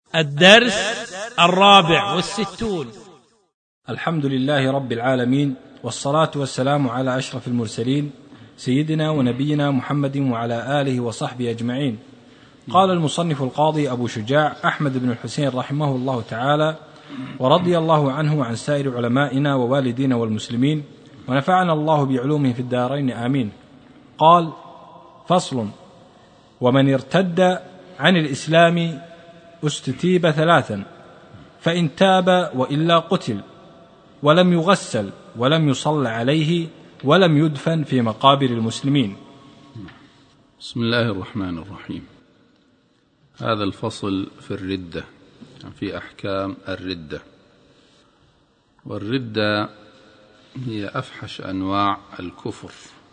الدرس 64. الحمد لله رب العالمين، والصلاة والسلام على أشرف المرسلين سيدنا ونبينا محمد وعلى آله وصحبه أجمعين. قال المصنف القاضي أبو شجاع أحمد بن الحسين رحمه الله تعالى ورضي الله عنه وعن سائر علمائنا ووالدينا والمسلمين، ونفعنا الله بعلومه في الدارين آمين. قال: فصل: ومن ارتد عن الإسلام استتيب ثلاثا، فإن تاب وإلا قتل، ولم يغسل، ولم يصل عليه، ولم يدفن في مقابر المسلمين. بسم الله الرحمن الرحيم. هذا الفصل في الردة، في أحكام الردة. والردة هي أفحش أنواع الكفر،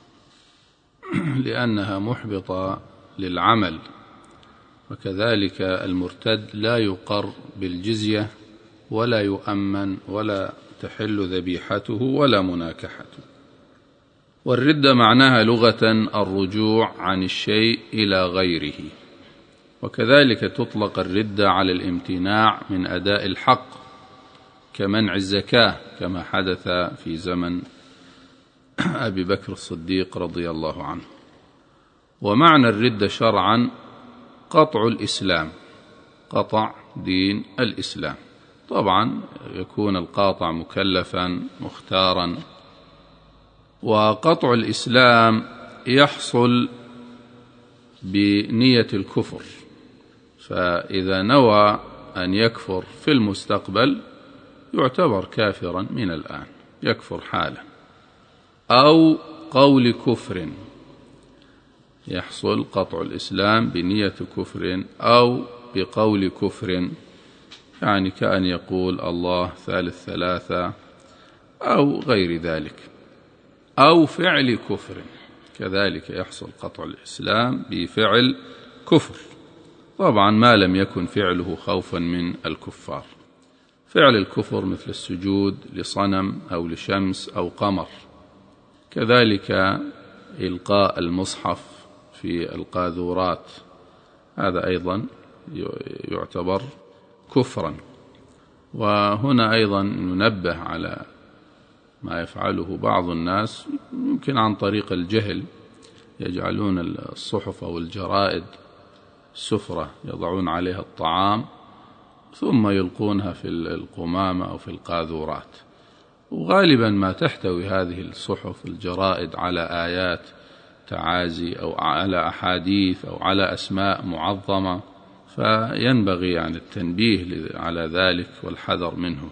لأنها محبطة للعمل، وكذلك المرتد لا يقر بالجزية ولا يؤمن ولا تحل ذبيحته ولا مناكحته. والردة معناها لغة الرجوع عن الشيء إلى غيره، وكذلك تطلق الردة على الامتناع من أداء الحق كمنع الزكاة، كما حدث في زمن أبي بكر الصديق رضي الله عنه. ومعنى الردة شرعا قطع الإسلام، قطع دين الإسلام. طبعا يكون القاطع مكلفا مختارا. وقطع الإسلام يحصل بنية الكفر، فإذا نوى أن يكفر في المستقبل يعتبر كافرا من الآن، يكفر حالا. أو قول كفر، يحصل قطع الإسلام بنية كفر أو بقول كفر، يعني كأن يقول الله ثالث ثلاثة أو غير ذلك. أو فعل كفر، كذلك يحصل قطع الإسلام بفعل كفر، طبعا ما لم يكن فعله خوفا من الكفار. فعل الكفر مثل السجود لصنم أو لشمس أو قمر، كذلك إلقاء المصحف في القاذورات، هذا أيضا يعتبر كفرا. وهنا أيضا ننبه على ما يفعله بعض الناس، يمكن عن طريق الجهل، يجعلون الصحف أو الجرائد سفرة يضعون عليها الطعام ثم يلقونها في القمامة أو في القاذورات، وغالبا ما تحتوي هذه الصحف الجرائد على آيات تعازي أو على أحاديث أو على أسماء معظمة، فينبغي يعني التنبيه على ذلك والحذر منه.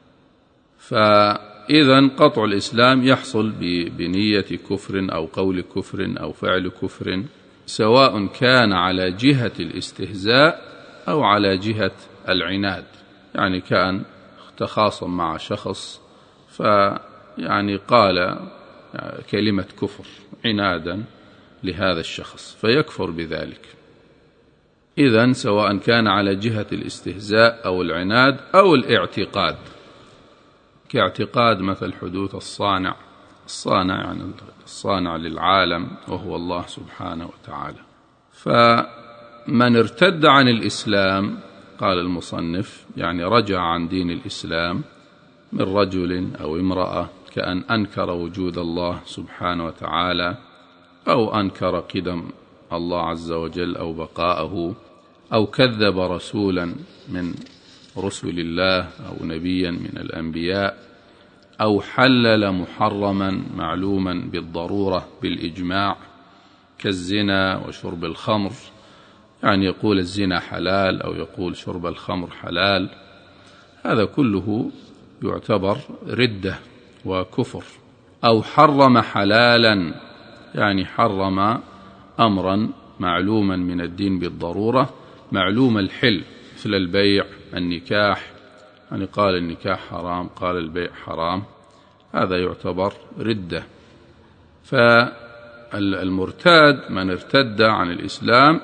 فإذا قطع الإسلام يحصل بنية كفر أو قول كفر أو فعل كفر، سواء كان على جهة الاستهزاء أو على جهة العناد، يعني كان تخاصم مع شخص فيعني قال كلمة كفر عنادا لهذا الشخص فيكفر بذلك. إذن سواء كان على جهة الاستهزاء أو العناد أو الاعتقاد، كاعتقاد مثل حدوث الصانع يعني الصانع للعالم وهو الله سبحانه وتعالى. فمن ارتد عن الإسلام، قال المصنف، يعني رجع عن دين الإسلام، من رجل أو امرأة، كأن أنكر وجود الله سبحانه وتعالى أو أنكر قدم الله عز وجل أو بقاءه، أو كذب رسولا من رسل الله أو نبيا من الأنبياء، أو حلل محرما معلوما بالضرورة بالإجماع كالزنا وشرب الخمر، يعني يقول الزنا حلال أو يقول شرب الخمر حلال، هذا كله يعتبر ردة وكفر. أو حرم حلالا، يعني حرم أمرا معلوما من الدين بالضرورة معلوم الحل، مثل البيع النكاح، يعني قال النكاح حرام قال البيع حرام، هذا يعتبر ردة. فالمرتاد من ارتد عن الإسلام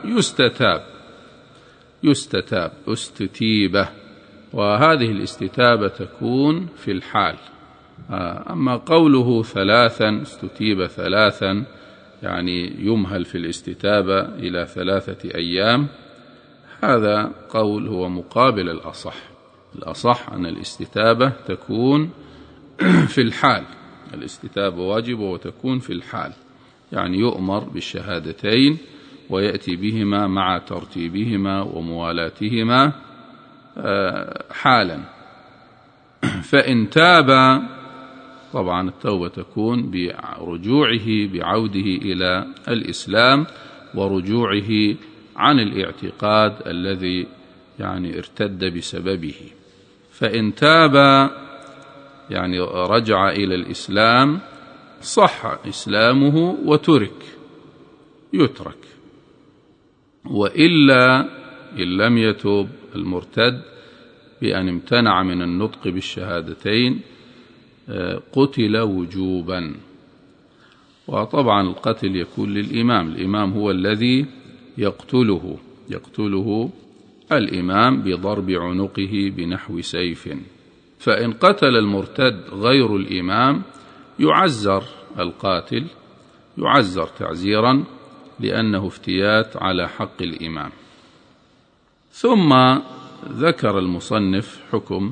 يستتاب استتيبة، وهذه الاستتابة تكون في الحال. أما قوله ثلاثا استتيب ثلاثا، يعني يمهل في الاستتابة إلى 3 أيام، هذا قول هو مقابل الأصح. الأصح أن الاستتابة تكون في الحال، الاستتابة واجبة وتكون في الحال، يعني يؤمر بالشهادتين ويأتي بهما مع ترتيبهما وموالاتهما حالا. فإن تاب، طبعا التوبة تكون برجوعه بعوده إلى الإسلام ورجوعه عن الاعتقاد الذي يعني ارتد بسببه. فإن تاب يعني رجع إلى الإسلام صح إسلامه يترك. وإلا إن لم يتوب المرتد بأن امتنع من النطق بالشهادتين قتل وجوبا. وطبعا القتل يكون للإمام، الإمام هو الذي يقتله الإمام بضرب عنقه بنحو سيف. فإن قتل المرتد غير الإمام يعزر القاتل، يعزر تعزيرا لأنه افتيات على حق الإمام. ثم ذكر المصنف حكم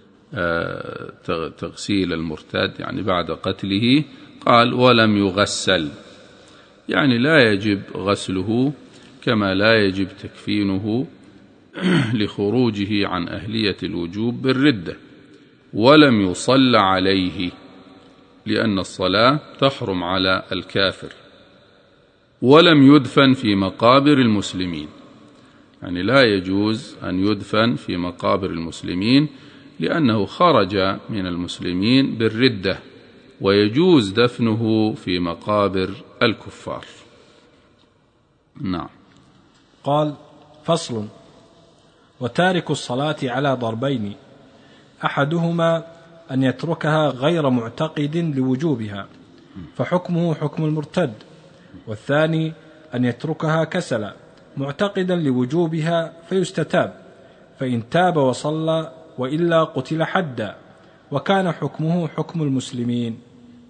تغسيل المرتد، يعني بعد قتله قال ولم يغسل، يعني لا يجب غسله كما لا يجب تكفينه لخروجه عن أهلية الوجوب بالردة. ولم يصل عليه لأن الصلاة تحرم على الكافر. ولم يدفن في مقابر المسلمين، يعني لا يجوز أن يدفن في مقابر المسلمين لأنه خرج من المسلمين بالردة، ويجوز دفنه في مقابر الكفار. نعم. قال: فصل: وتارك الصلاة على ضربين، أحدهما أن يتركها غير معتقد لوجوبها فحكمه حكم المرتد، والثاني أن يتركها كسلا معتقدا لوجوبها فيستتاب، فإن تاب وصلى وإلا قتل حدا، وكان حكمه حكم المسلمين.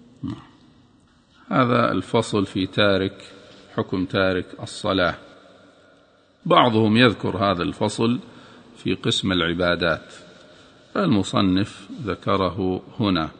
هذا الفصل في حكم تارك الصلاة. بعضهم يذكر هذا الفصل في قسم العبادات، المصنف ذكره هنا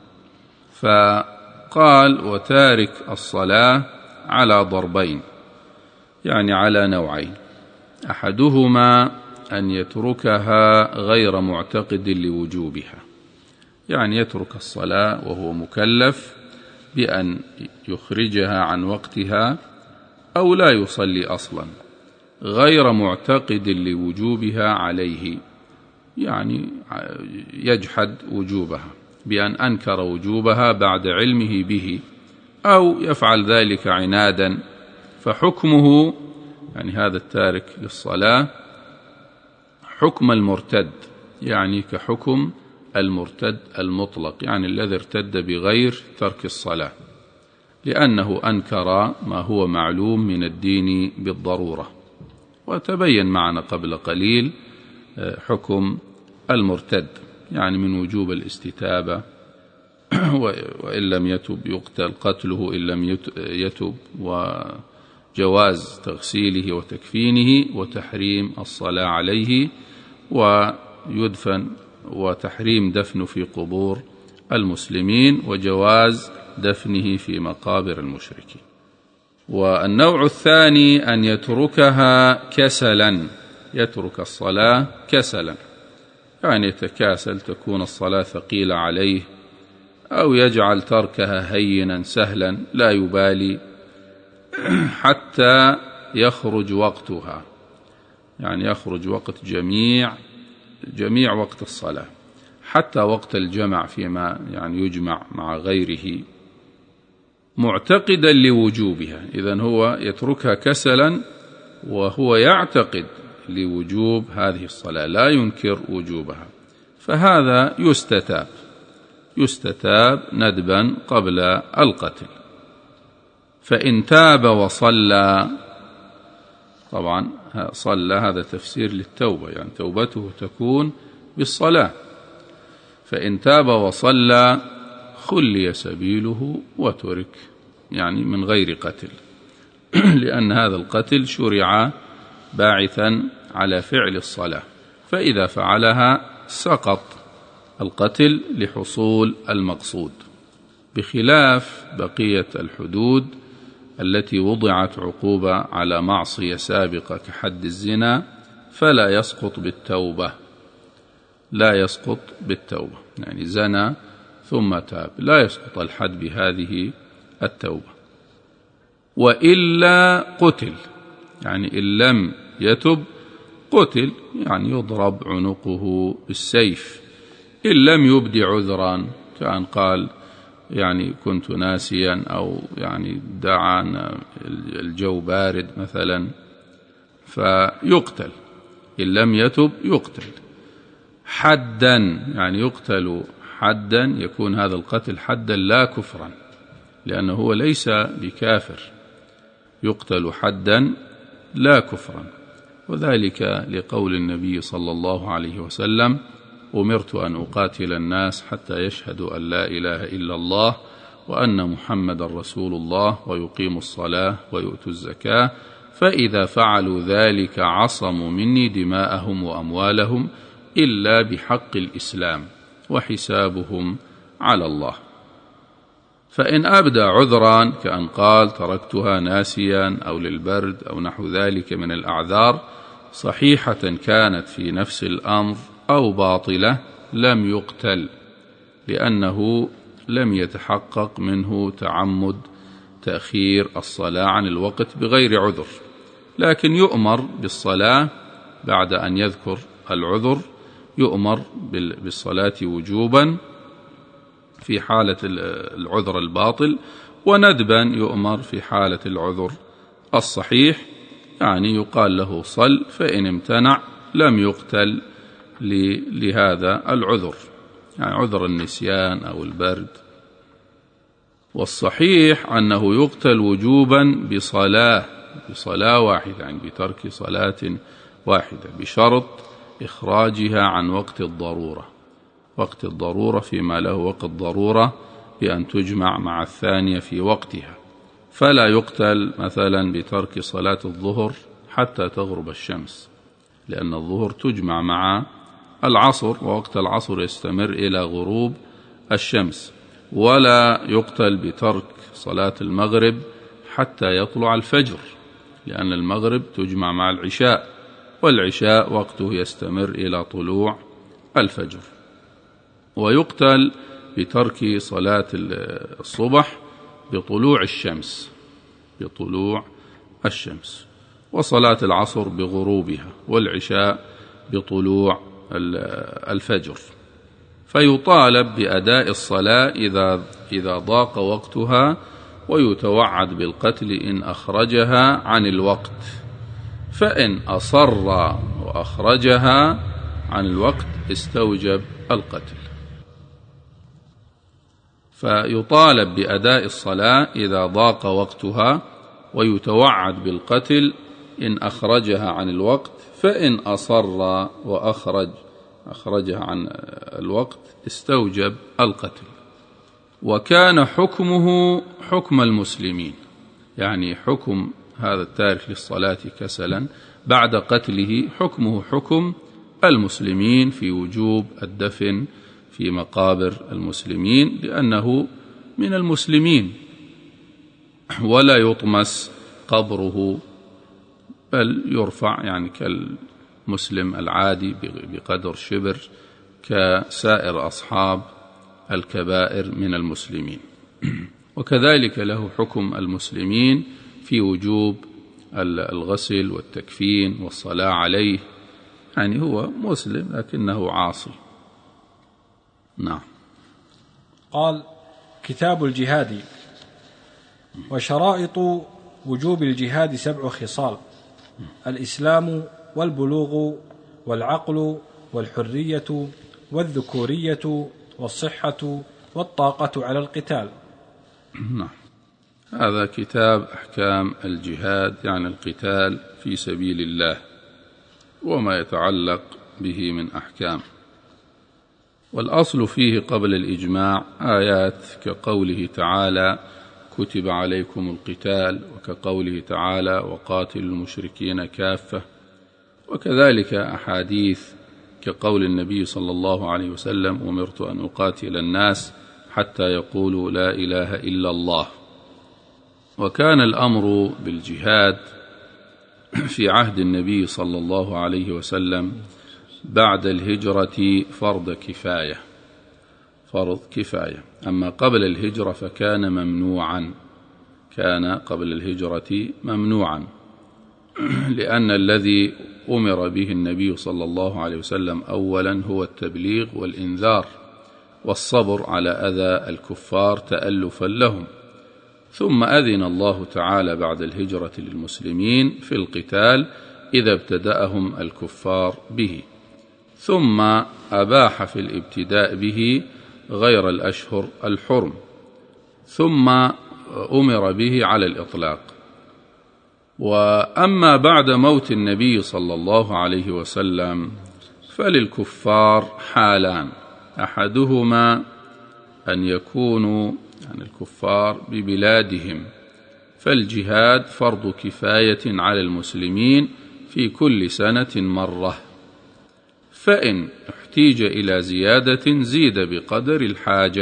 فقال: وتارك الصلاة على ضربين، يعني على نوعين، أحدهما أن يتركها غير معتقد لوجوبها، يعني يترك الصلاة وهو مكلف بأن يخرجها عن وقتها أو لا يصلي أصلا، غير معتقد لوجوبها عليه، يعني يجحد وجوبها بأن أنكر وجوبها بعد علمه به، أو يفعل ذلك عنادا، فحكمه يعني هذا التارك للصلاة حكم المرتد، يعني كحكم المرتد المطلق، يعني الذي ارتد بغير ترك الصلاة، لأنه أنكر ما هو معلوم من الدين بالضرورة. وتبين معنا قبل قليل حكم المرتد، يعني من وجوب الاستتابة، وإن لم يتب يقتل قتله إن لم يتب، وجواز تغسيله وتكفينه، وتحريم الصلاة عليه ويدفن، وتحريم دفنه في قبور المسلمين، وجواز دفنه في مقابر المشركين. والنوع الثاني أن يتركها كسلا، يترك الصلاة كسلا، يعني يتكاسل، تكون الصلاة ثقيلة عليه، أو يجعل تركها هينا سهلا لا يبالي حتى يخرج وقتها، يعني يخرج وقت جميع وقت الصلاة، حتى وقت الجمع فيما يعني يجمع مع غيره، معتقدا لوجوبها. إذن هو يتركها كسلا وهو يعتقد لوجوب هذه الصلاة، لا ينكر وجوبها، فهذا يستتاب ندبا قبل القتل. فإن تاب وصلى، طبعا صلى هذا تفسير للتوبة، يعني توبته تكون بالصلاة. فإن تاب وصلى خلي سبيله وترك، يعني من غير قتل، لأن هذا القتل شرع باعثا على فعل الصلاة، فإذا فعلها سقط القتل لحصول المقصود، بخلاف بقية الحدود التي وضعت عقوبة على معصية سابقة كحد الزنا، فلا يسقط بالتوبة، لا يسقط بالتوبة، يعني زنى ثم تاب، لا يسقط الحد بهذه التوبة. وإلا قتل، يعني إن لم يتب قتل، يعني يضرب عنقه بالسيف، إن لم يبدي عذرا، كان قال يعني كنت ناسيا، أو يعني دعانا الجو بارد مثلا، فيقتل. إن لم يتب يقتل حدا، يعني يقتل حدا، يكون هذا القتل حدا لا كفرا، لأنه هو ليس بكافر، يقتل حدا لا كفرا، وذلك لقول النبي صلى الله عليه وسلم: أمرت أن أقاتل الناس حتى يشهدوا أن لا إله إلا الله وأن محمد رسول الله ويقيموا الصلاة ويؤتوا الزكاة، فإذا فعلوا ذلك عصموا مني دماءهم وأموالهم إلا بحق الإسلام وحسابهم على الله. فإن أبدى عذرا كأن قال تركتها ناسيا أو للبرد أو نحو ذلك من الأعذار، صحيحة كانت في نفس الأمر أو باطلة، لم يقتل، لأنه لم يتحقق منه تعمد تأخير الصلاة عن الوقت بغير عذر، لكن يؤمر بالصلاة بعد أن يذكر العذر، يؤمر بالصلاة وجوبا في حالة العذر الباطل، وندبا يؤمر في حالة العذر الصحيح، يعني يقال له صل، فإن امتنع لم يقتل لهذا العذر، يعني عذر النسيان أو البرد. والصحيح أنه يقتل وجوبا بصلاة واحدة، يعني بترك صلاة واحدة، بشرط إخراجها عن وقت الضرورة، وقت الضرورة فيما له وقت ضرورة بأن تجمع مع الثانية في وقتها، فلا يقتل مثلا بترك صلاة الظهر حتى تغرب الشمس، لأن الظهر تجمع مع العصر، ووقت العصر يستمر إلى غروب الشمس. ولا يقتل بترك صلاة المغرب حتى يطلع الفجر، لأن المغرب تجمع مع العشاء، والعشاء وقته يستمر إلى طلوع الفجر. ويقتل بترك صلاة الصبح بطلوع الشمس، وصلاة العصر بغروبها، والعشاء بطلوع الفجر. فيطالب بأداء الصلاة إذا ضاق وقتها، ويتوعد بالقتل إن أخرجها عن الوقت، فإن أصر وأخرجها عن الوقت استوجب القتل. فيطالب بأداء الصلاة إذا ضاق وقتها، ويتوعد بالقتل إن أخرجها عن الوقت، فإن أصر وأخرجها عن الوقت استوجب القتل. وكان حكمه حكم المسلمين، يعني حكم هذا التارك للصلاة كسلا بعد قتله حكمه حكم المسلمين في وجوب الدفن في مقابر المسلمين، لأنه من المسلمين، ولا يطمس قبره، بل يرفع يعني كالمسلم العادي بقدر شبر كسائر أصحاب الكبائر من المسلمين. وكذلك له حكم المسلمين في وجوب الغسل والتكفين والصلاة عليه، يعني هو مسلم لكنه عاصي. نعم. قال: كتاب الجهاد. وشرائط وجوب الجهاد 7 خصال: الإسلام والبلوغ والعقل والحرية والذكورية والصحة والطاقة على القتال. نعم. هذا كتاب أحكام الجهاد، يعني القتال في سبيل الله وما يتعلق به من أحكام. والأصل فيه قبل الإجماع آيات كقوله تعالى: كتب عليكم القتال، وكقوله تعالى: وقاتلوا المشركين كافة، وكذلك أحاديث كقول النبي صلى الله عليه وسلم: أمرت أن أقاتل الناس حتى يقولوا لا إله إلا الله. وكان الأمر بالجهاد في عهد النبي صلى الله عليه وسلم بعد الهجرة فرض كفاية. أما قبل الهجرة فكان ممنوعا، كان قبل الهجرة ممنوعا، لأن الذي أمر به النبي صلى الله عليه وسلم أولا هو التبليغ والإنذار والصبر على أذى الكفار تألفا لهم، ثم أذن الله تعالى بعد الهجرة للمسلمين في القتال إذا ابتدأهم الكفار به، ثم أباح في الابتداء به غير الأشهر الحرم، ثم أمر به على الإطلاق. وأما بعد موت النبي صلى الله عليه وسلم فللكفار حالان: أحدهما أن يكونوا الكفار ببلادهم، فالجهاد فرض كفاية على المسلمين في كل سنة مرة، فإن احتيج إلى زيادة زيد بقدر الحاجة،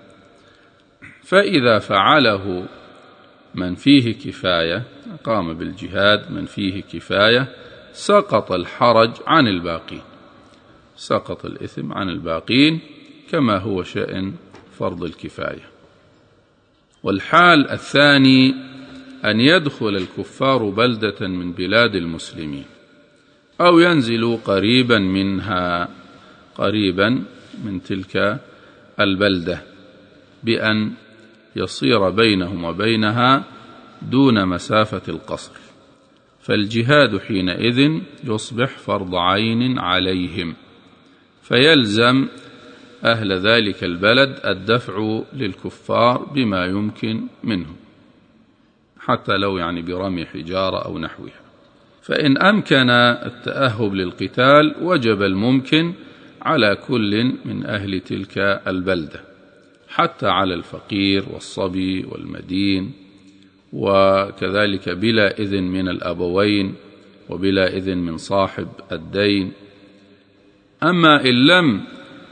فإذا فعله من فيه كفاية، قام بالجهاد من فيه كفاية، سقط الحرج عن الباقين، سقط الإثم عن الباقين كما هو شأن فرض الكفاية. والحال الثاني أن يدخل الكفار بلدة من بلاد المسلمين أو ينزلوا قريبا منها، قريبا من تلك البلدة، بأن يصير بينهم وبينها دون مسافة القصر، فالجهاد حينئذ يصبح فرض عين عليهم، فيلزم أهل ذلك البلد الدفع للكفار بما يمكن منه، حتى لو برمي حجارة أو نحوها. فإن أمكن التأهب للقتال وجب الممكن على كل من أهل تلك البلدة، حتى على الفقير والصبي والمدين، وكذلك بلا إذن من الأبوين وبلا إذن من صاحب الدين. أما إن لم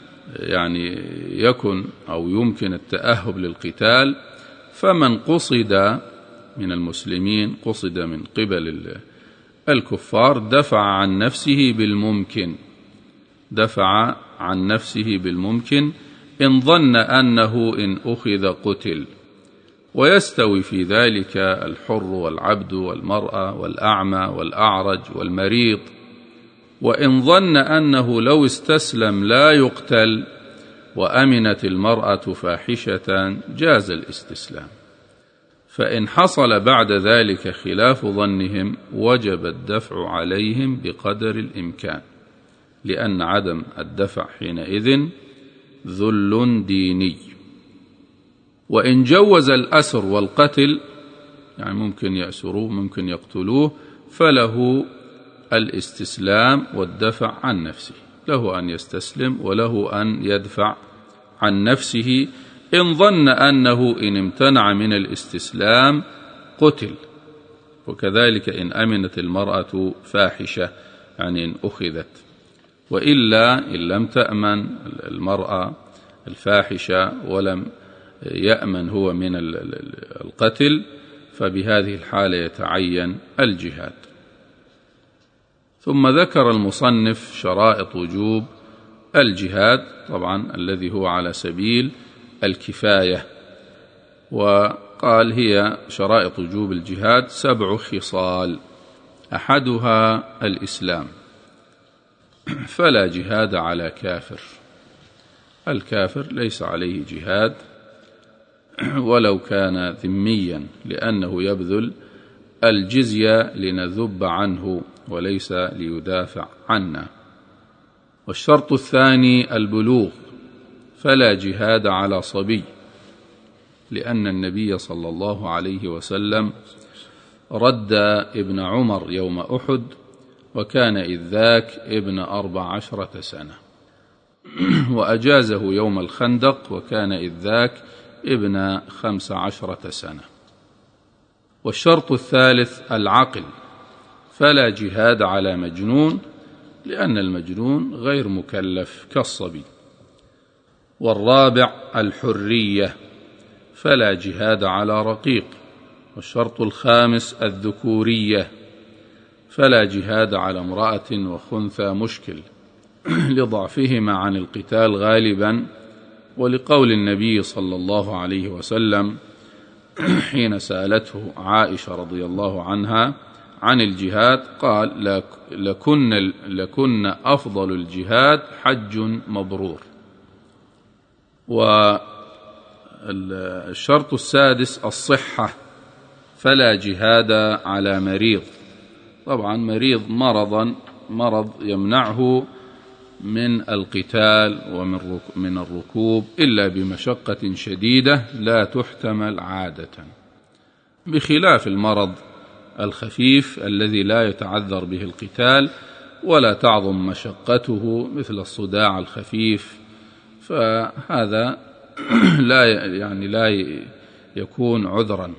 يكن أو يمكن التأهب للقتال، فمن قصد من المسلمين، قصد من قبل الكفار، دفع عن نفسه بالممكن إن ظن أنه إن أخذ قتل، ويستوي في ذلك الحر والعبد والمرأة والأعمى والأعرج والمريض. وإن ظن أنه لو استسلم لا يقتل وأمنت المرأة فاحشة جاز الاستسلام. فإن حصل بعد ذلك خلاف ظنهم وجب الدفع عليهم بقدر الإمكان، لأن عدم الدفع حينئذ ذل ديني. وإن جوز الأسر والقتل، ممكن يأسروه ممكن يقتلوه، فله الاستسلام والدفع عن نفسه، له أن يستسلم وله أن يدفع عن نفسه إن ظن أنه إن امتنع من الاستسلام قتل. وكذلك إن أمنت المرأة فاحشة، إن أخذت، وإلا إن لم تأمن المرأة الفاحشة ولم يأمن هو من القتل، فبهذه الحالة يتعين الجهاد. ثم ذكر المصنف شرائط وجوب الجهاد، طبعا الذي هو على سبيل الكفاية، وقال هي شرائط وجوب الجهاد 7 خصال: أحدها الإسلام، فلا جهاد على كافر، الكافر ليس عليه جهاد ولو كان ذميا، لأنه يبذل الجزية لنذب عنه وليس ليدافع عنا. والشرط الثاني البلوغ، فلا جهاد على صبي، لأن النبي صلى الله عليه وسلم رد ابن عمر يوم أحد، وكان إذ ذاك ابن 14 سنة، وأجازه يوم الخندق وكان إذ ذاك ابن 15 سنة. والشرط الثالث العقل، فلا جهاد على مجنون، لأن المجنون غير مكلف كالصبي. والرابع الحرية، فلا جهاد على رقيق. والشرط الخامس الذكورية، فلا جهاد على امرأة وخنثى مشكل لضعفهما عن القتال غالبا، ولقول النبي صلى الله عليه وسلم حين سألته عائشة رضي الله عنها عن الجهاد قال: لكن أفضل الجهاد حج مبرور. والشرط السادس الصحة، فلا جهاد على مريض. طبعا مريض مرض يمنعه من القتال ومن الركوب إلا بمشقة شديدة لا تحتمل عادة، بخلاف المرض الخفيف الذي لا يتعذر به القتال ولا تعظم مشقته مثل الصداع الخفيف، فهذا لا يكون عذرا.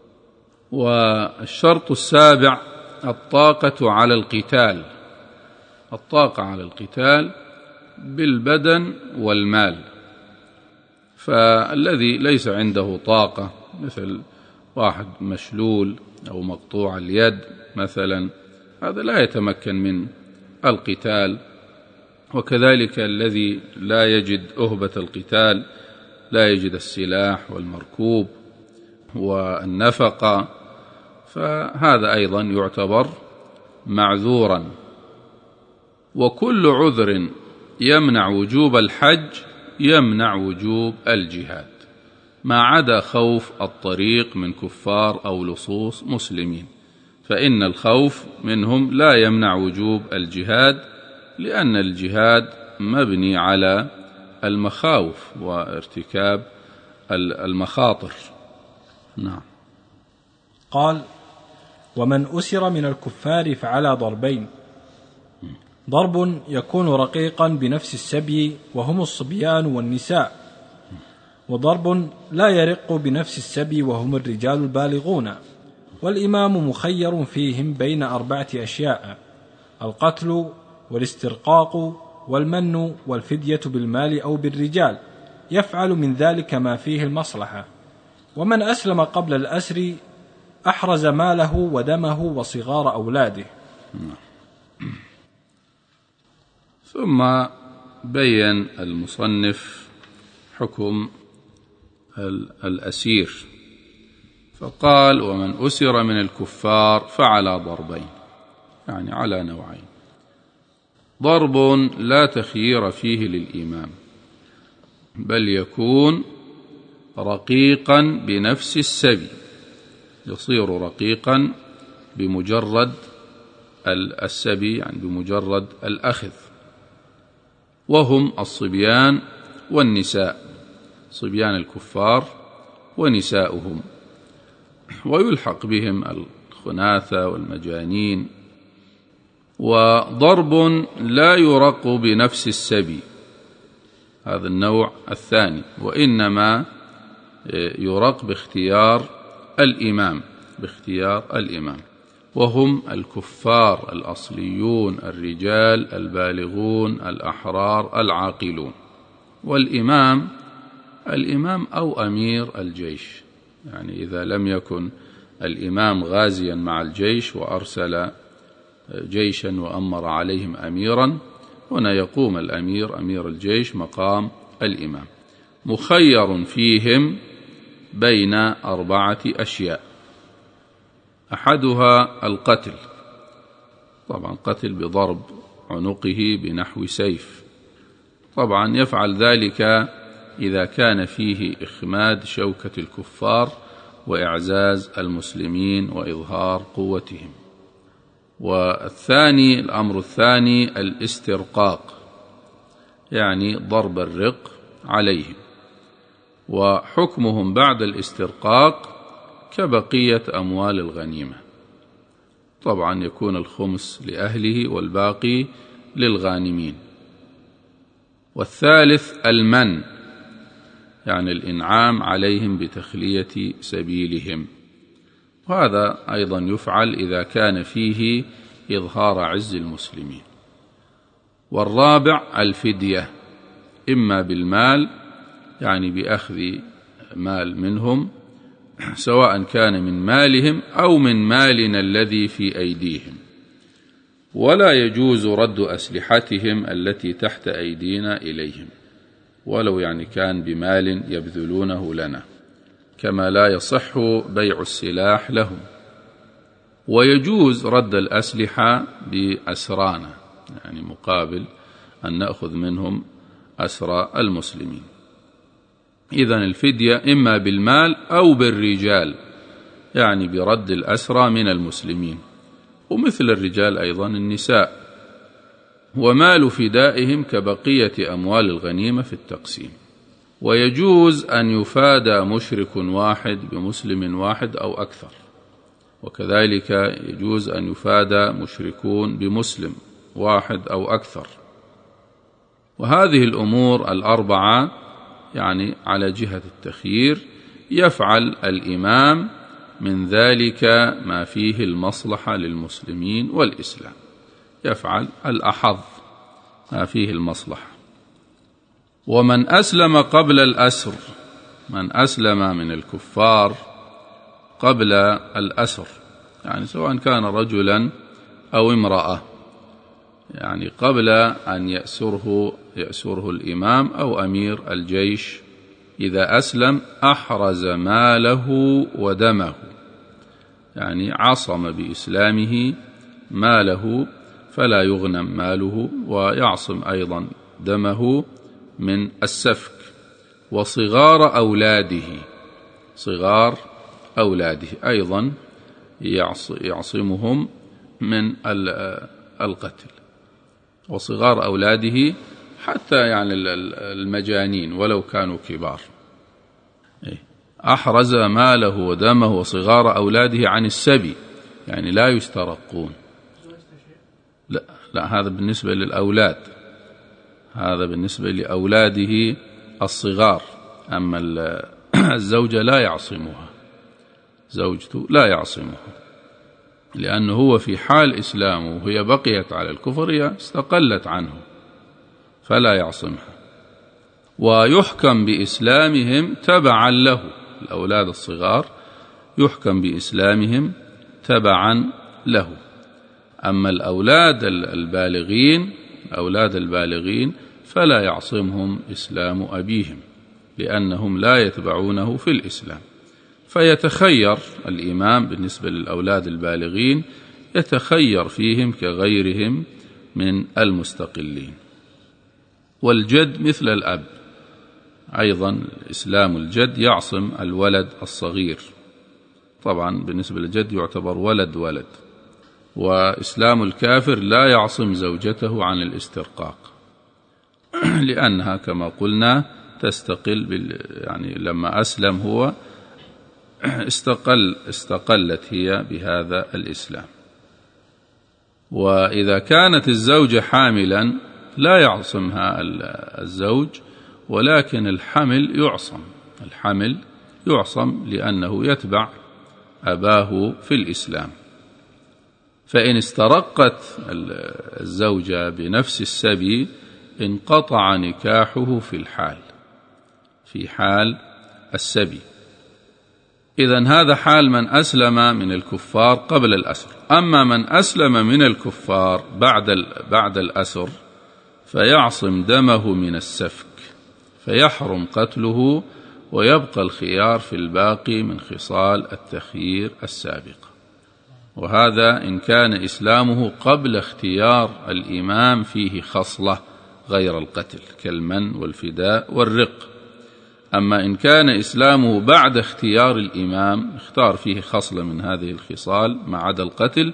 والشرط السابع الطاقة على القتال، الطاقة على القتال بالبدن والمال. فالذي ليس عنده طاقة مثل واحد مشلول أو مقطوع اليد مثلا، هذا لا يتمكن من القتال. وكذلك الذي لا يجد أهبة القتال، لا يجد السلاح والمركوب والنفقة، فهذا أيضا يعتبر معذورا. وكل عذر يمنع وجوب الحج يمنع وجوب الجهاد، ما عدا خوف الطريق من كفار أو لصوص مسلمين، فإن الخوف منهم لا يمنع وجوب الجهاد، لأن الجهاد مبني على المخاوف وارتكاب المخاطر. نعم. قال: ومن أسر من الكفار فعلى ضربين: ضرب يكون رقيقا بنفس السبي وهم الصبيان والنساء، وضرب لا يرق بنفس السبي وهم الرجال البالغون. والإمام مخير فيهم بين 4 أشياء: القتل والاسترقاق والمن والفدية بالمال أو بالرجال، يفعل من ذلك ما فيه المصلحة. ومن أسلم قبل الأسر أحرز ماله ودمه وصغار أولاده. ثم بين المصنف حكم الأسير، فقال: ومن أسر من الكفار فعلى ضربين، يعني على نوعين: ضرب لا تخيير فيه للإمام، بل يكون رقيقا بنفس السبي، يصير رقيقا بمجرد السبي، يعني بمجرد الأخذ، وهم الصبيان والنساء، صبيان الكفار ونساؤهم، ويلحق بهم الخناثة والمجانين. وضرب لا يرق بنفس السبي، هذا النوع الثاني، وإنما يرق باختيار الإمام، وهم الكفار الأصليون الرجال البالغون الأحرار العاقلون. والإمام أو أمير الجيش، يعني إذا لم يكن الإمام غازيا مع الجيش وأرسل جيشا وأمر عليهم أميرا، هنا يقوم أمير الجيش مقام الإمام. مخير فيهم بين 4 أشياء: أحدها القتل، طبعا قتل بضرب عنقه بنحو سيف، طبعا يفعل ذلك إذا كان فيه إخماد شوكة الكفار وإعزاز المسلمين وإظهار قوتهم. والثاني، الأمر الثاني الاسترقاق، يعني ضرب الرق عليهم، وحكمهم بعد الاسترقاق كبقية أموال الغنيمة، طبعا يكون الخمس لأهله والباقي للغانمين. والثالث المن، يعني الإنعام عليهم بتخلية سبيلهم، وهذا أيضا يفعل إذا كان فيه إظهار عز المسلمين. والرابع الفدية، إما بالمال يعني بأخذ مال منهم، سواء كان من مالهم أو من مالنا الذي في أيديهم. ولا يجوز رد أسلحتهم التي تحت أيدينا إليهم، ولو يعني كان بمال يبذلونه لنا، كما لا يصح بيع السلاح لهم. ويجوز رد الأسلحة بأسرانا، يعني مقابل أن نأخذ منهم أسرى المسلمين. إذن الفدية إما بالمال أو بالرجال، يعني برد الأسرى من المسلمين، ومثل الرجال أيضا النساء. ومال فدائهم كبقية أموال الغنيمة في التقسيم. ويجوز أن يفادى مشرك واحد بمسلم واحد أو أكثر، وكذلك يجوز أن يفادى مشركون بمسلم واحد أو أكثر. وهذه الأمور الأربعة يعني على جهة التخيير، يفعل الإمام من ذلك ما فيه المصلحة للمسلمين والإسلام، يفعل الأحظ ما فيه المصلحة. ومن أسلم قبل الأسر، من أسلم من الكفار قبل الأسر، يعني سواء كان رجلا أو امرأة، يعني قبل أن يأسره الإمام أو أمير الجيش، إذا أسلم أحرز ماله ودمه، يعني عصم بإسلامه ماله فلا يغنم ماله، ويعصم أيضا دمه من السفك. وصغار أولاده، صغار أولاده أيضا يعصمهم من القتل. وصغار أولاده حتى يعني المجانين ولو كانوا كبار. أحرز ماله ودمه وصغار أولاده عن السبي، يعني لا يسترقون. لا هذا بالنسبة للأولاد، هذا بالنسبة لأولاده الصغار. أما الزوجة لا يعصمها، زوجته لا يعصمها، لأنه هو في حال إسلامه وهي بقيت على الكفر، هي استقلت عنه فلا يعصمها. ويحكم بإسلامهم تبعا له، الأولاد الصغار يحكم بإسلامهم تبعا له. أما الأولاد البالغين، أولاد البالغين فلا يعصمهم إسلام أبيهم، لأنهم لا يتبعونه في الإسلام. فيتخير الإمام بالنسبة للأولاد البالغين، يتخير فيهم كغيرهم من المستقلين. والجد مثل الأب أيضا، إسلام الجد يعصم الولد الصغير، طبعا بالنسبة للجد يعتبر ولد. وإسلام الكافر لا يعصم زوجته عن الاسترقاق، لأنها كما قلنا تستقل يعني لما أسلم هو استقلت هي بهذا الإسلام. وإذا كانت الزوجة حاملا لا يعصمها الزوج، ولكن الحمل يعصم، الحمل يعصم لأنه يتبع أباه في الإسلام. فإن استرقت الزوجة بنفس السبي انقطع نكاحه في حال السبي. إذن هذا حال من أسلم من الكفار قبل الأسر. أما من أسلم من الكفار بعد الأسر فيعصم دمه من السفك، فيحرم قتله، ويبقى الخيار في الباقي من خصال التخيير السابقة. وهذا إن كان إسلامه قبل اختيار الإمام فيه خصلة غير القتل كالمن والفداء والرق. أما إن كان إسلامه بعد اختيار الإمام، اختار فيه خصلة من هذه الخصال ما عدا القتل،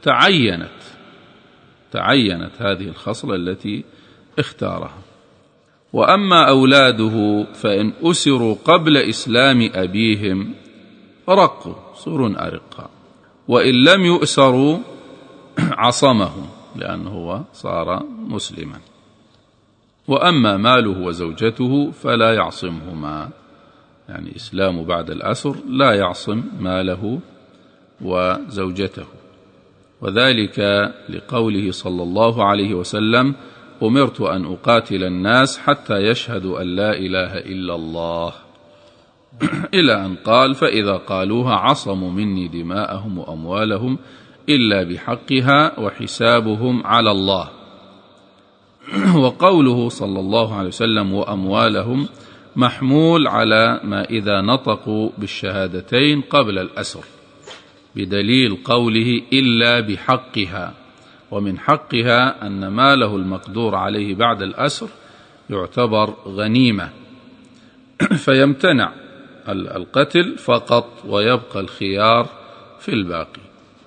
تعينت هذه الخصلة التي اختارها. وأما أولاده فإن أسروا قبل إسلام أبيهم رقوا، صورون أرقا، وإن لم يؤسروا عصمهم لأنه هو صار مسلما. وأما ماله وزوجته فلا يعصمهما، يعني إسلام بعد الأسر لا يعصم ماله وزوجته. وذلك لقوله صلى الله عليه وسلم: أمرت أن أقاتل الناس حتى يشهدوا أن لا إله إلا الله، إلى أن قال: فإذا قالوها عصموا مني دماءهم وأموالهم إلا بحقها وحسابهم على الله. وقوله صلى الله عليه وسلم وأموالهم محمول على ما إذا نطقوا بالشهادتين قبل الأسر، بدليل قوله إلا بحقها، ومن حقها أن ماله المقدور عليه بعد الأسر يعتبر غنيمة، فيمتنع القتل فقط ويبقى الخيار في الباقي.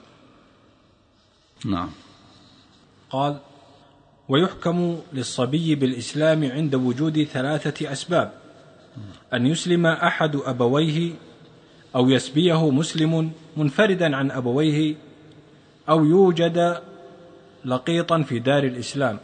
نعم. قال: ويحكم للصبي بالإسلام عند وجود 3 أسباب: أن يسلم أحد أبويه، أو يسبيه مسلم منفردا عن أبويه، أو يوجد لقيطا في دار الإسلام.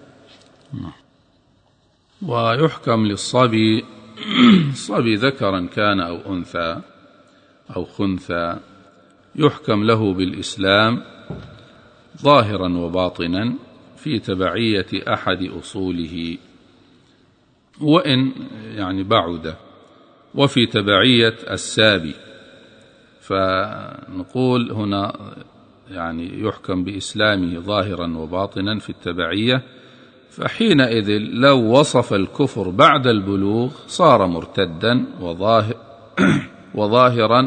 ويحكم للصبي، الصبي ذكرا كان أو أنثى أو خنثى، يحكم له بالإسلام ظاهرا وباطنا في تبعية أحد أصوله وإن بعد، وفي تبعية السابي. فنقول هنا يحكم بإسلامه ظاهرا وباطنا في التبعية، فحينئذ لو وصف الكفر بعد البلوغ صار مرتدا وظاهرا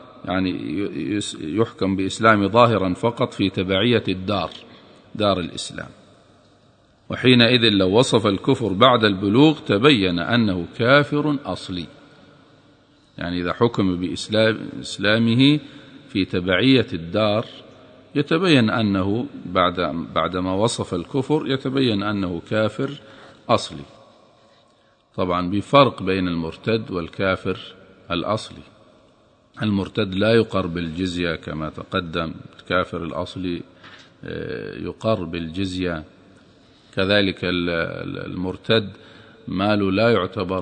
يحكم بإسلام ظاهرا فقط في تبعية دار الإسلام. وحينئذ لو وصف الكفر بعد البلوغ تبين أنه كافر أصلي، إذا حكم بإسلامه في تبعية الدار يتبين أنه بعدما وصف الكفر يتبين أنه كافر أصلي، طبعا بفرق بين المرتد والكافر الأصلي. المرتد لا يقر بالجزية كما تقدم، الكافر الأصلي يقر بالجزية. كذلك المرتد ماله لا يعتبر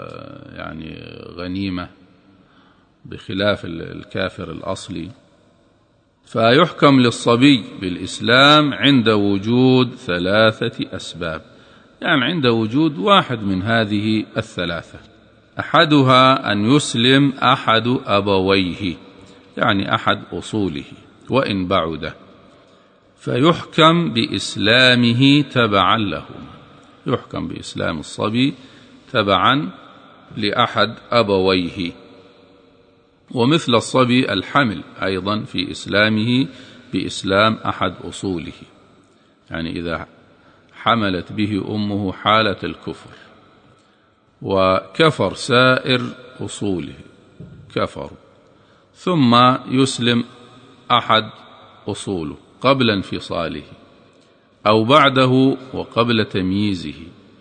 غنيمة بخلاف الكافر الأصلي. فيحكم للصبي بالإسلام عند وجود 3 أسباب، عند وجود واحد من هذه ال3: أحدها أن يسلم أحد أبويه، أحد أصوله وإن بعده، فيحكم بإسلامه تبعا له، يحكم بإسلام الصبي تبعا لأحد أبويه. ومثل الصبي الحمل أيضا في إسلامه بإسلام أحد أصوله، إذا حملت به أمه حالة الكفر وكفر سائر أصوله كفر، ثم يسلم أحد أصوله قبل انفصاله أو بعده وقبل تمييزه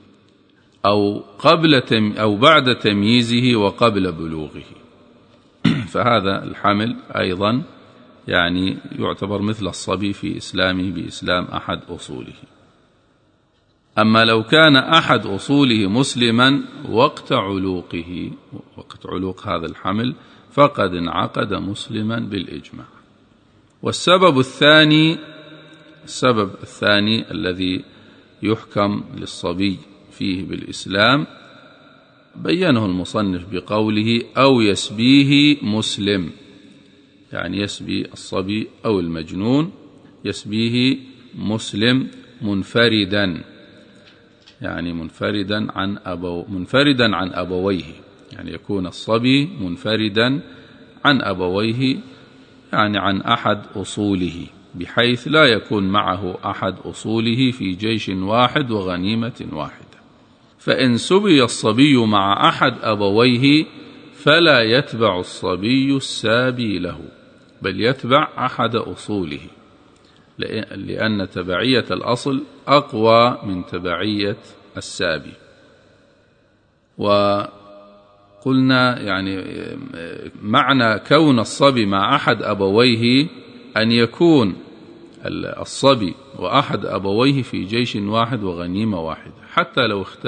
أو بعد تمييزه وقبل بلوغه، فهذا الحمل أيضا يعتبر مثل الصبي في إسلامه بإسلام أحد أصوله. أما لو كان أحد أصوله مسلما وقت علوق هذا الحمل فقد انعقد مسلما بالإجماع. والسبب الثاني الذي يحكم للصبي فيه بالإسلام بينه المصنف بقوله أو يسبيه مسلم، يسبي الصبي أو المجنون يسبيه مسلم منفردا، منفردا عن أبويه، يكون الصبي منفردا عن أبويه، عن أحد أصوله، بحيث لا يكون معه أحد أصوله في جيش واحد وغنيمة واحدة. فإن سبي الصبي مع أحد أبويه فلا يتبع الصبي السابي له، بل يتبع أحد أصوله، لأن تبعية الأصل أقوى من تبعية السابي. وقلنا معنى كون الصبي مع أحد أبويه أن يكون الصبي وأحد أبويه في جيش واحد وغنيمة واحدة، حتى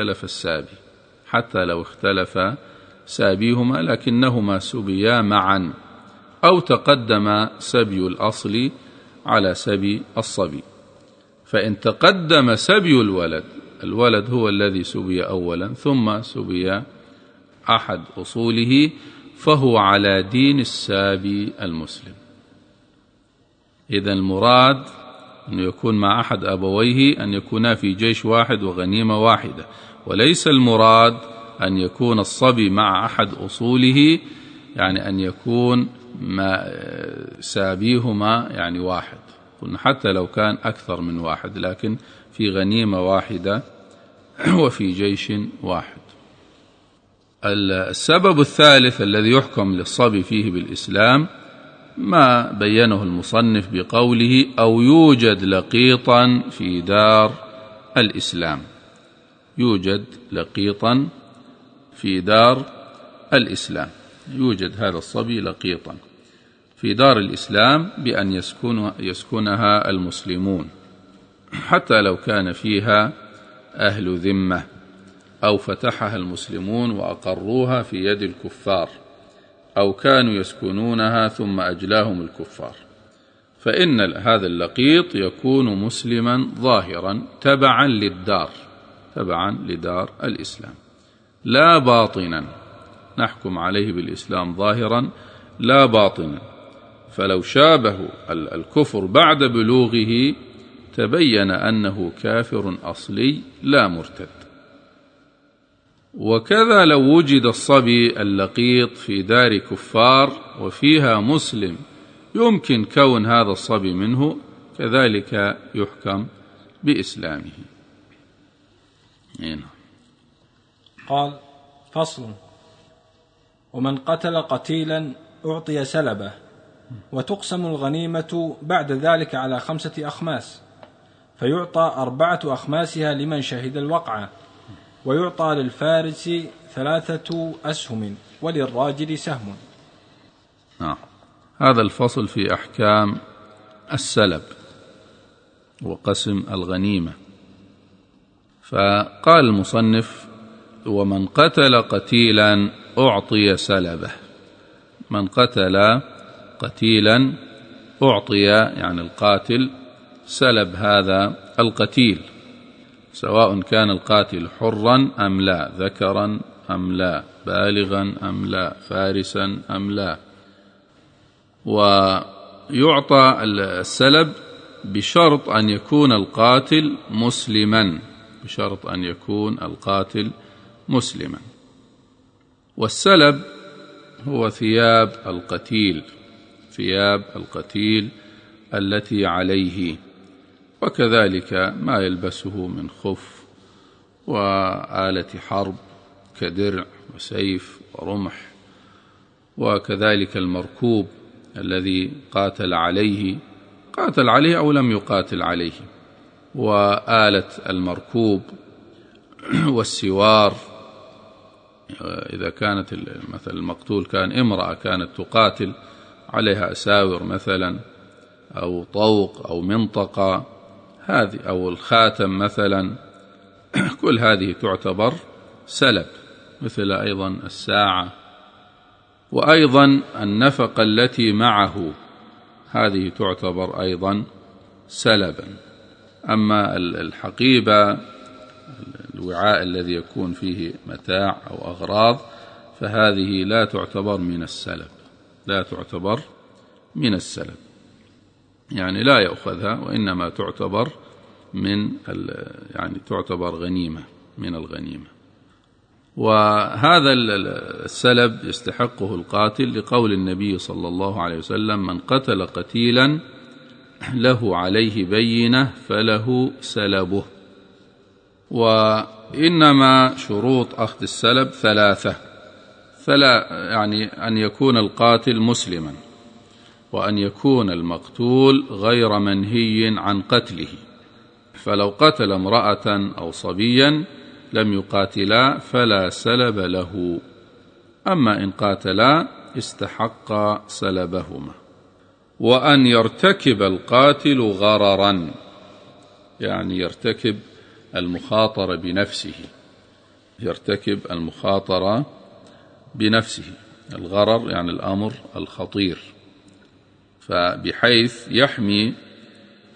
لو اختلف سابيهما لكنهما سبيا معا، أو تقدم سبي الأصل على سبي الصبي. فإن تقدم سبي الولد هو الذي سبي أولا ثم سبي أحد أصوله، فهو على دين السابي المسلم. إذا المراد أن يكون مع أحد أبويه أن يكونا في جيش واحد وغنيمة واحدة، وليس المراد أن يكون الصبي مع أحد أصوله، يعني أن يكون سابيهما يعني واحد، قلنا حتى لو كان أكثر من واحد، لكن في غنيمة واحدة وفي جيش واحد. السبب الثالث الذي يحكم للصبي فيه بالإسلام ما بينه المصنف بقوله أو يوجد لقيطا في دار الإسلام. يوجد لقيطا في دار الإسلام، يوجد هذا الصبي لقيطا في دار الإسلام بأن يسكنها المسلمون، حتى لو كان فيها أهل ذمة أو فتحها المسلمون وأقروها في يد الكفار، أو كانوا يسكنونها ثم أجلاهم الكفار، فإن هذا اللقيط يكون مسلما ظاهرا تبعا لدار الإسلام، لا باطنا، نحكم عليه بالإسلام ظاهرا لا باطنا. فلو شابه الكفر بعد بلوغه تبين أنه كافر أصلي لا مرتد. وكذا لو وجد الصبي اللقيط في دار كفار وفيها مسلم يمكن كون هذا الصبي منه، كذلك يحكم بإسلامه. هنا قال: فصل: ومن قتل قتيلا أعطي سلبه، وتقسم الغنيمة بعد ذلك على 5 أخماس، فيعطى 4 أخماسها لمن شهد الوقعة، ويعطى للفارس 3 أسهم وللراجل سهم. هذا الفصل في أحكام السلب وقسم الغنيمة. فقال المصنف: ومن قتل قتيلا أعطي سلبه. من قتل قتيلا أعطي يعني القاتل سلب هذا القتيل، سواء كان القاتل حرا أم لا، ذكرا أم لا، بالغا أم لا، فارسا أم لا. ويعطى السلب بشرط أن يكون القاتل مسلما، بشرط أن يكون القاتل مسلما. والسلب هو ثياب القتيل التي عليه، وكذلك ما يلبسه من خف وآلة حرب كدرع وسيف ورمح، وكذلك المركوب الذي قاتل عليه أو لم يقاتل عليه، وآلة المركوب والسوار، إذا كانت مثلا المقتول كان امرأة كانت تقاتل عليها أساور مثلا أو طوق أو منطقة، هذه أو الخاتم مثلا، كل هذه تعتبر سلب، مثل أيضا الساعة، وأيضا النفقة التي معه هذه تعتبر أيضا سلبا. أما الحقيبة، الوعاء الذي يكون فيه متاع أو أغراض، فهذه لا تعتبر من السلب، يعني لا يأخذها، وإنما تعتبر تعتبر غنيمة من الغنيمة. وهذا السلب يستحقه القاتل لقول النبي صلى الله عليه وسلم: من قتل قتيلا له عليه بينة فله سلبه. وإنما شروط أخذ السلب 3، يعني أن يكون القاتل مسلما، وأن يكون المقتول غير منهي عن قتله، فلو قتل امرأة أو صبيا لم يقاتلا فلا سلب له، أما إن قاتلا استحق سلبهما. وأن يرتكب القاتل غررا، يعني يرتكب المخاطرة بنفسه، الغرر يعني الأمر الخطير، فبحيث يحمي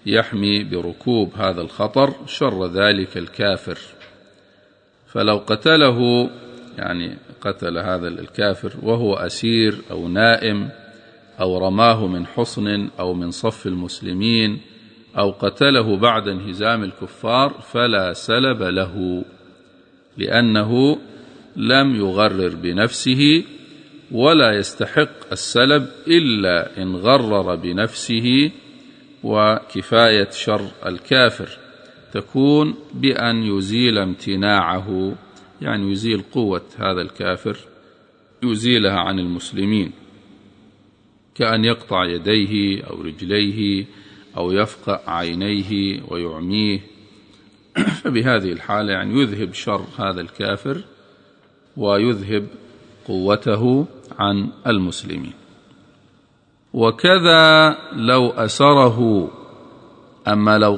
يحمي بركوب هذا الخطر شر ذلك الكافر. فلو قتله، يعني قتل هذا الكافر وهو أسير أو نائم، أو رماه من حصن أو من صف المسلمين، أو قتله بعد انهزام الكفار، فلا سلب له، لأنه لم يغرر بنفسه، ولا يستحق السلب إلا إن غرر بنفسه. وكفاية شر الكافر تكون بأن يزيل امتناعه، يعني يزيل قوة هذا الكافر، يزيلها عن المسلمين، كأن يقطع يديه أو رجليه أو يفقع عينيه ويعميه. فبهذه الحالة يعني يذهب شر هذا الكافر ويذهب قوته عن المسلمين. وكذا لو أسره. أما لو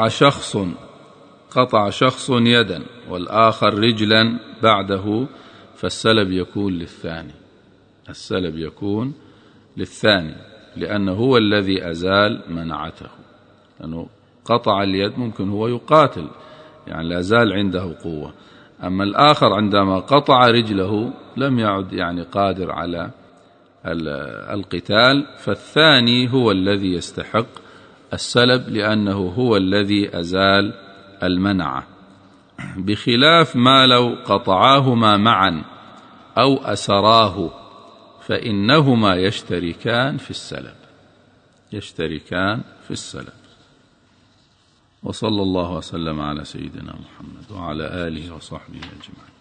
قطع شخص يدا والآخر رجلا بعده، فالسلب يكون للثاني، السلب يكون للثاني، لأنه هو الذي أزال منعته. لأنه قطع اليد ممكن هو يقاتل، يعني لا زال عنده قوة. أما الآخر عندما قطع رجله لم يعد يعني قادر على القتال، فالثاني هو الذي يستحق السلب، لأنه هو الذي أزال المنعة، بخلاف ما لو قطعاهما معا أو أسراه، فإنهما يشتركان في السلب. وصلى الله وسلم على سيدنا محمد وعلى آله وصحبه أجمعين.